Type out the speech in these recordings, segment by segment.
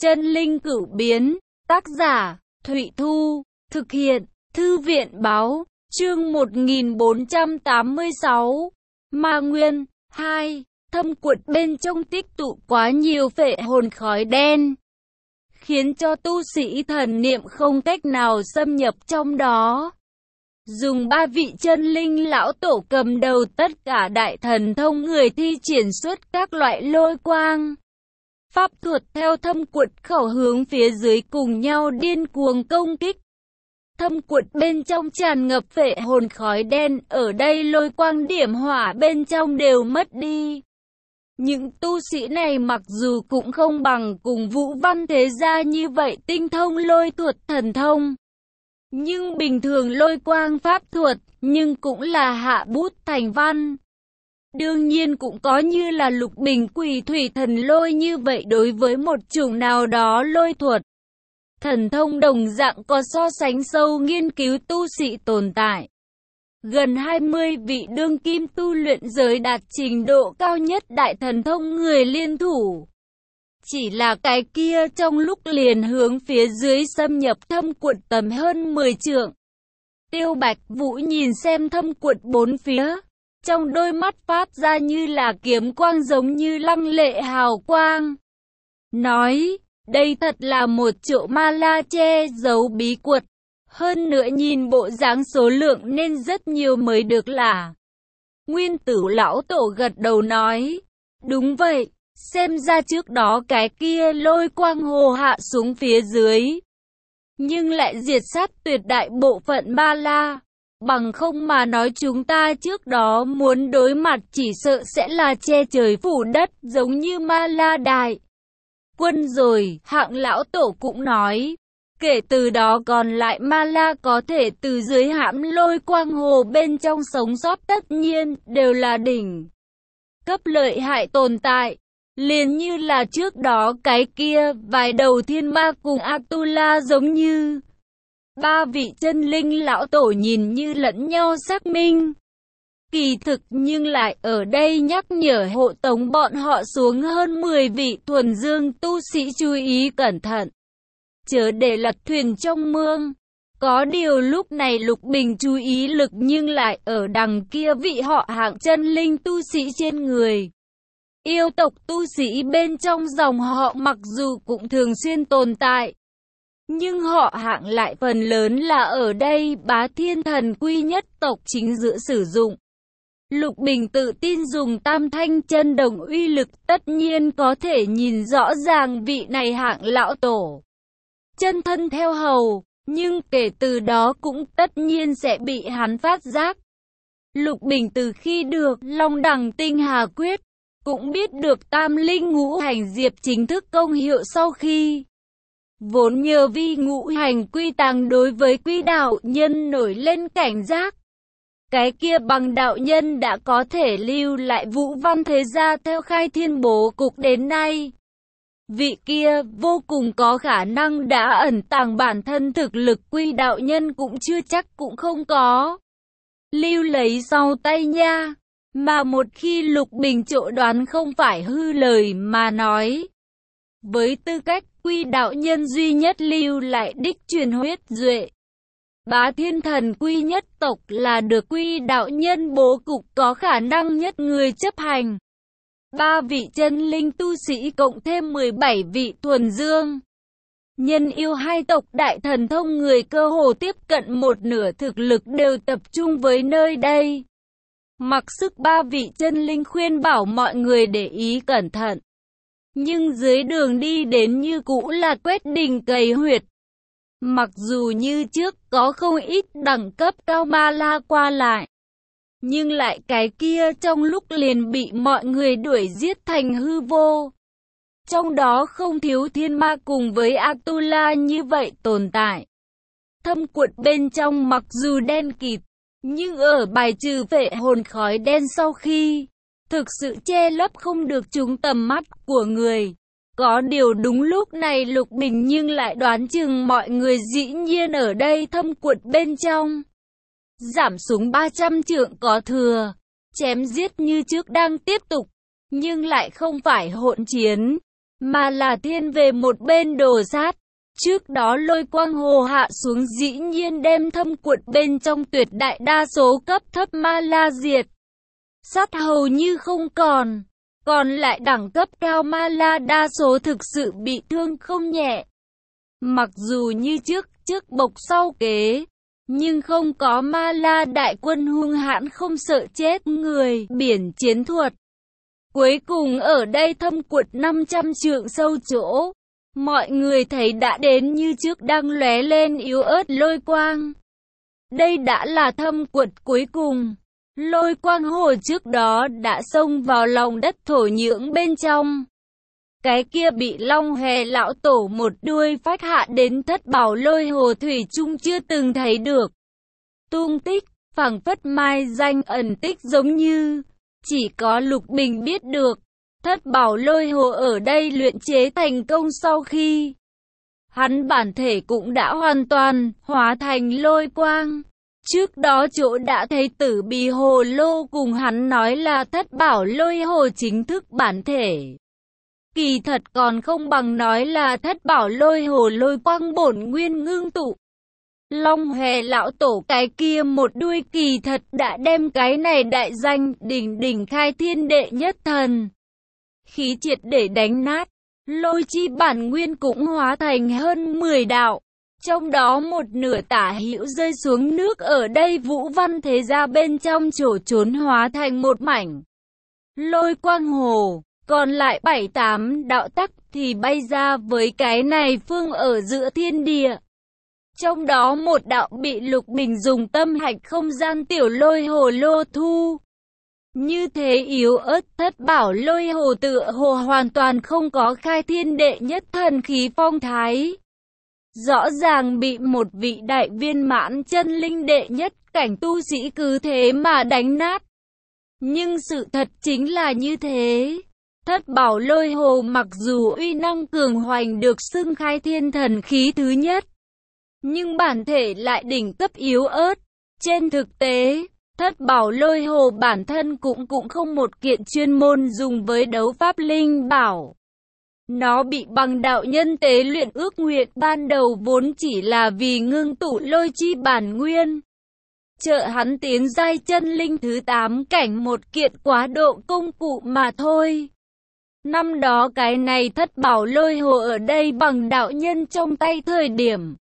Chân linh cửu biến, tác giả, Thụy Thu, thực hiện, Thư viện báo, chương 1486, Ma Nguyên, 2, thâm quật bên trong tích tụ quá nhiều phệ hồn khói đen, khiến cho tu sĩ thần niệm không cách nào xâm nhập trong đó. Dùng 3 vị chân linh lão tổ cầm đầu, tất cả đại thần thông người thi triển xuất các loại lôi quang, pháp thuật theo thâm quật khẩu hướng phía dưới cùng nhau điên cuồng công kích. Thâm quật bên trong tràn ngập phệ hồn khói đen, ở đây lôi quang điểm hỏa bên trong đều mất đi. Những tu sĩ này mặc dù cũng không bằng cùng Vũ Văn Thế Gia như vậy tinh thông lôi thuật thần thông, nhưng bình thường lôi quang pháp thuật, nhưng cũng là hạ bút thành văn. Đương nhiên cũng có như là Lục Bình Quỷ Thủy Thần Lôi như vậy, đối với một chủng nào đó lôi thuật thần thông đồng dạng có so sánh sâu nghiên cứu tu sĩ tồn tại. Gần 20 vị đương kim tu luyện giới đạt trình độ cao nhất đại thần thông người liên thủ. Chỉ là cái kia trong lúc liền hướng phía dưới xâm nhập thâm quật tầm hơn 10 trượng. Tiêu Bạch Vũ nhìn xem thâm quật bốn phía, trong đôi mắt phát ra như là kiếm quang giống như lăng lệ hào quang. Nói, đây thật là một chỗ ma la che giấu bí quật. Hơn nữa nhìn bộ dáng số lượng nên rất nhiều mới được là. Nguyên Tử lão tổ gật đầu nói, đúng vậy, xem ra trước đó cái kia lôi quang hồ hạ xuống phía dưới, nhưng lại diệt sát tuyệt đại bộ phận ma la. Bằng không mà nói chúng ta trước đó muốn đối mặt chỉ sợ sẽ là che trời phủ đất giống như ma la đại quân rồi. Hạng lão tổ cũng nói, kể từ đó còn lại ma la có thể từ dưới hãm lôi quang hồ bên trong sống sót tất nhiên đều là đỉnh cấp lợi hại tồn tại. Liền như là trước đó cái kia vài đầu thiên ma cùng Atula giống như. 3 vị chân linh lão tổ nhìn như lẫn nhau xác minh. Kỳ thực nhưng lại ở đây nhắc nhở hộ tống bọn họ xuống hơn 10 vị thuần dương tu sĩ chú ý cẩn thận, chớ để lật thuyền trong mương. Có điều lúc này Lục Bình chú ý lực nhưng lại ở đằng kia vị họ Hạng chân linh tu sĩ trên người. Yêu tộc tu sĩ bên trong dòng họ mặc dù cũng thường xuyên tồn tại, nhưng họ Hạng lại phần lớn là ở đây Bá Thiên Thần Quy nhất tộc chính giữa sử dụng. Lục Bình tự tin dùng Tam Thanh chân đồng uy lực, tất nhiên có thể nhìn rõ ràng vị này Hạng lão tổ chân thân theo hầu, nhưng kể từ đó cũng tất nhiên sẽ bị hắn phát giác. Lục Bình từ khi được Long Đằng Tinh Hà Quyết, cũng biết được Tam Linh Ngũ Hành Diệp chính thức công hiệu sau khi vốn nhờ vi ngũ hành quy tàng đối với quy đạo nhân nổi lên cảnh giác. Cái kia bằng đạo nhân đã có thể lưu lại Vũ Văn Thế Gia theo khai thiên bố cục đến nay. Vị kia vô cùng có khả năng đã ẩn tàng bản thân thực lực, quy đạo nhân cũng chưa chắc cũng không có lưu lấy sau tay nha. Mà một khi Lục Bình chỗ đoán không phải hư lời mà nói, với tư cách quy đạo nhân duy nhất lưu lại đích truyền huyết duệ, Bá Thiên Thần Quy nhất tộc là được quy đạo nhân bố cục có khả năng nhất người chấp hành. 3 vị chân linh tu sĩ cộng thêm 17 vị thuần dương nhân yêu hai tộc đại thần thông người cơ hồ tiếp cận một nửa thực lực đều tập trung với nơi đây. Mặc sức 3 vị chân linh khuyên bảo mọi người để ý cẩn thận, nhưng dưới đường đi đến như cũ là quét đình cày huyệt. Mặc dù như trước có không ít đẳng cấp cao ma la qua lại, nhưng lại cái kia trong lúc liền bị mọi người đuổi giết thành hư vô. Trong đó không thiếu thiên ma cùng với Atula như vậy tồn tại. Thâm quật bên trong mặc dù đen kịt, nhưng ở bài trừ phệ hồn khói đen sau khi, thực sự che lấp không được chúng tầm mắt của người. Có điều đúng lúc này Lục Bình nhưng lại đoán chừng mọi người dĩ nhiên ở đây thâm quật bên trong. Giảm xuống 300 trượng có thừa, chém giết như trước đang tiếp tục, nhưng lại không phải hỗn chiến, mà là thiên về một bên đồ sát. Trước đó lôi quang hồ hạ xuống dĩ nhiên đem thâm quật bên trong tuyệt đại đa số cấp thấp ma la diệt sát hầu như không còn. Còn lại đẳng cấp cao ma la đa số thực sự bị thương không nhẹ. Mặc dù như trước bộc sau kế, nhưng không có ma la đại quân hung hãn không sợ chết người, biển chiến thuật. Cuối cùng ở đây thâm quật 500 trượng sâu chỗ, mọi người thấy đã đến như trước đang lóe lên yếu ớt lôi quang. Đây đã là thâm quật cuối cùng. Lôi quang hồ trước đó đã xông vào lòng đất thổ nhưỡng bên trong. Cái kia bị Long Hề lão tổ một đuôi phách hạ đến thất bảo lôi hồ thủy chung chưa từng thấy được. Tung tích, phảng phất mai danh ẩn tích giống như, chỉ có Lục Bình biết được. Thất bảo lôi hồ ở đây luyện chế thành công sau khi hắn bản thể cũng đã hoàn toàn hóa thành lôi quang. Trước đó chỗ đã thấy Tử Bì Hồ Lô cùng hắn nói là thất bảo lôi hồ chính thức bản thể. Kỳ thật còn không bằng nói là thất bảo lôi hồ lôi quang bổn nguyên ngưng tụ. Long Hề lão tổ cái kia một đuôi kỳ thật đã đem cái này đại danh đỉnh khai thiên đệ nhất thần khí triệt để đánh nát. Lôi chi bản nguyên cũng hóa thành hơn 10 đạo. Trong đó một nửa tả hữu rơi xuống nước ở đây Vũ Văn Thế Gia bên trong chỗ trốn hóa thành một mảnh lôi quang hồ, còn lại 7-8 đạo tắc thì bay ra với cái này phương ở giữa thiên địa. Trong đó một đạo bị Lục Bình dùng tâm hạch không gian tiểu lôi hồ lô thu. Như thế yếu ớt thất bảo lôi hồ tựa hồ hoàn toàn không có khai thiên đệ nhất thần khí phong thái. Rõ ràng bị một vị đại viên mãn chân linh đệ nhất cảnh tu sĩ cứ thế mà đánh nát. Nhưng sự thật chính là như thế. Thất bảo lôi hồ mặc dù uy năng cường hoành được xưng khai thiên thần khí thứ nhất, nhưng bản thể lại đỉnh cấp yếu ớt. Trên thực tế, thất bảo lôi hồ bản thân cũng không một kiện chuyên môn dùng với đấu pháp linh bảo. Nó bị bằng đạo nhân tế luyện ước nguyện ban đầu vốn chỉ là vì ngưng tụ lôi chi bản nguyên. Trợ hắn tiến giai chân linh thứ 8 cảnh một kiện quá độ công cụ mà thôi. Năm đó cái này thất bảo lôi hồ ở đây bằng đạo nhân trong tay thời điểm.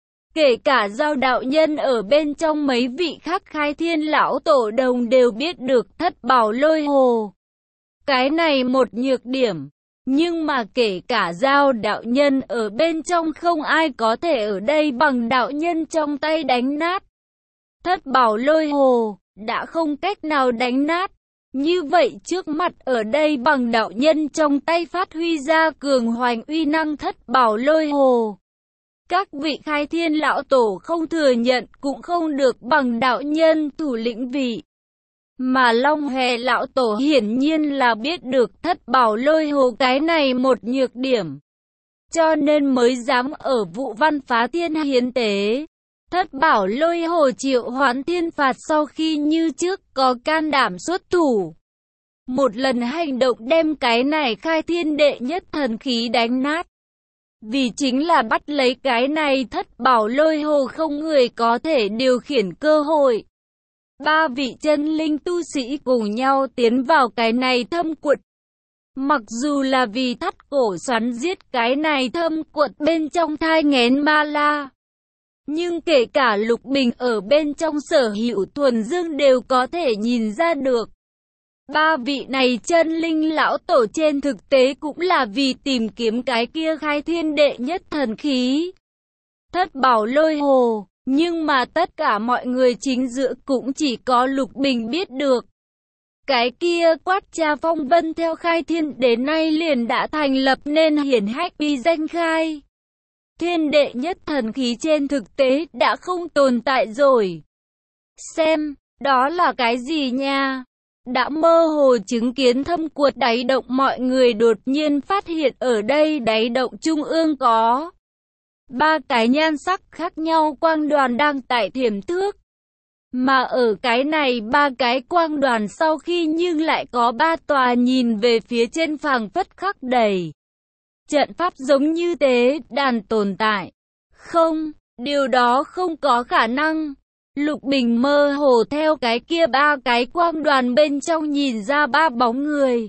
Kể cả giao đạo nhân ở bên trong mấy vị khác khai thiên lão tổ đồng đều biết được thất bảo lôi hồ. Cái này một nhược điểm. Nhưng mà kể cả giao đạo nhân ở bên trong không ai có thể ở đây bằng đạo nhân trong tay đánh nát. Thất bảo lôi hồ, đã không cách nào đánh nát. Như vậy trước mặt ở đây bằng đạo nhân trong tay phát huy ra cường hoành uy năng thất bảo lôi hồ. Các vị khai thiên lão tổ không thừa nhận cũng không được bằng đạo nhân thủ lĩnh vị. Mà Long Hề lão tổ hiển nhiên là biết được thất bảo lôi hồ cái này một nhược điểm. Cho nên mới dám ở vụ văn phá thiên hiến tế. Thất bảo lôi hồ triệu hoán thiên phạt sau khi như trước có can đảm xuất thủ. Một lần hành động đem cái này khai thiên đệ nhất thần khí đánh nát. Vì chính là bắt lấy cái này thất bảo lôi hồ không người có thể điều khiển cơ hội. 3 vị chân linh tu sĩ cùng nhau tiến vào cái này thâm quật. Mặc dù là vì thắt cổ xoắn giết cái này thâm quật bên trong thai nghén ma la. Nhưng kể cả Lục Bình ở bên trong sở hữu thuần dương đều có thể nhìn ra được. 3 vị này chân linh lão tổ trên thực tế cũng là vì tìm kiếm cái kia khai thiên đệ nhất thần khí. Thất bảo lôi hồ. Nhưng mà tất cả mọi người chính giữa cũng chỉ có Lục Bình biết được. Cái kia quát cha phong vân theo khai thiên đến nay liền đã thành lập nên hiển hách uy danh khai thiên đệ nhất thần khí trên thực tế đã không tồn tại rồi. Xem, đó là cái gì nha? Đã mơ hồ chứng kiến thâm quật đáy động mọi người đột nhiên phát hiện ở đây đáy động trung ương có 3 cái nhan sắc khác nhau quang đoàn đang tại thiểm thước. Mà ở cái này 3 cái quang đoàn sau khi nhưng lại có 3 tòa nhìn về phía trên phảng phất khắc đầy trận pháp giống như tế đàn tồn tại. Không, điều đó không có khả năng. Lục Bình mơ hồ theo cái kia ba cái quang đoàn bên trong nhìn ra ba bóng người.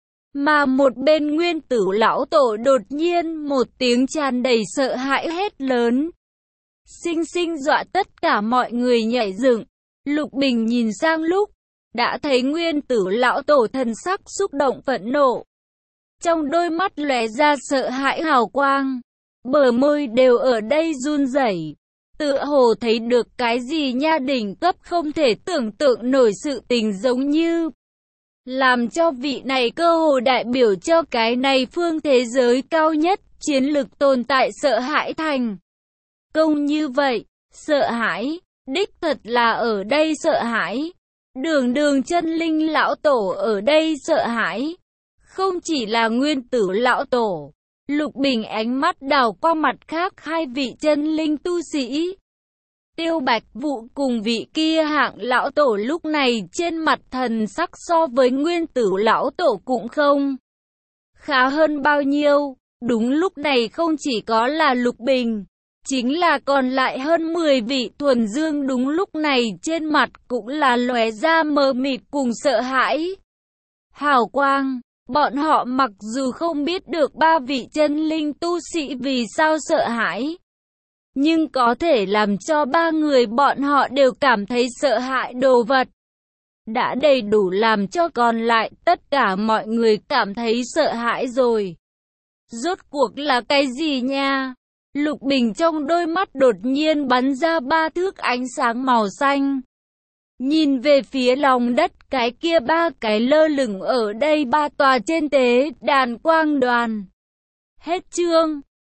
Mà một bên Nguyên Tử lão tổ đột nhiên một tiếng tràn đầy sợ hãi hét lớn. Sinh sinh dọa tất cả mọi người nhảy dựng. Lục Bình nhìn sang lúc, đã thấy Nguyên Tử lão tổ thần sắc xúc động phẫn nộ. Trong đôi mắt lóe ra sợ hãi hào quang, bờ môi đều ở đây run rẩy. Tựa hồ thấy được cái gì nha, đỉnh cấp không thể tưởng tượng nổi sự tình giống như. Làm cho vị này cơ hồ đại biểu cho cái này phương thế giới cao nhất, chiến lực tồn tại sợ hãi thành công như vậy. Sợ hãi, đích thật là ở đây sợ hãi. Đường chân linh lão tổ ở đây sợ hãi. Không chỉ là Nguyên Tử lão tổ, Lục Bình ánh mắt đảo qua mặt khác hai vị chân linh tu sĩ. Tiêu Bạch Vụ cùng vị kia hạng lão tổ lúc này trên mặt thần sắc so với Nguyên Tử lão tổ cũng không khá hơn bao nhiêu. Đúng lúc này không chỉ có là Lục Bình, chính là còn lại hơn 10 vị thuần dương đúng lúc này trên mặt cũng là lóe ra mờ mịt cùng sợ hãi. Hào quang, bọn họ mặc dù không biết được ba vị chân linh tu sĩ vì sao sợ hãi, nhưng có thể làm cho ba người bọn họ đều cảm thấy sợ hãi đồ vật. Đã đầy đủ làm cho còn lại tất cả mọi người cảm thấy sợ hãi rồi. Rốt cuộc là cái gì nha? Lục Bình trong đôi mắt đột nhiên bắn ra ba thước ánh sáng màu xanh. Nhìn về phía lòng đất, cái kia ba cái lơ lửng ở đây ba tòa trên tế đàn quang đoàn. Hết chương.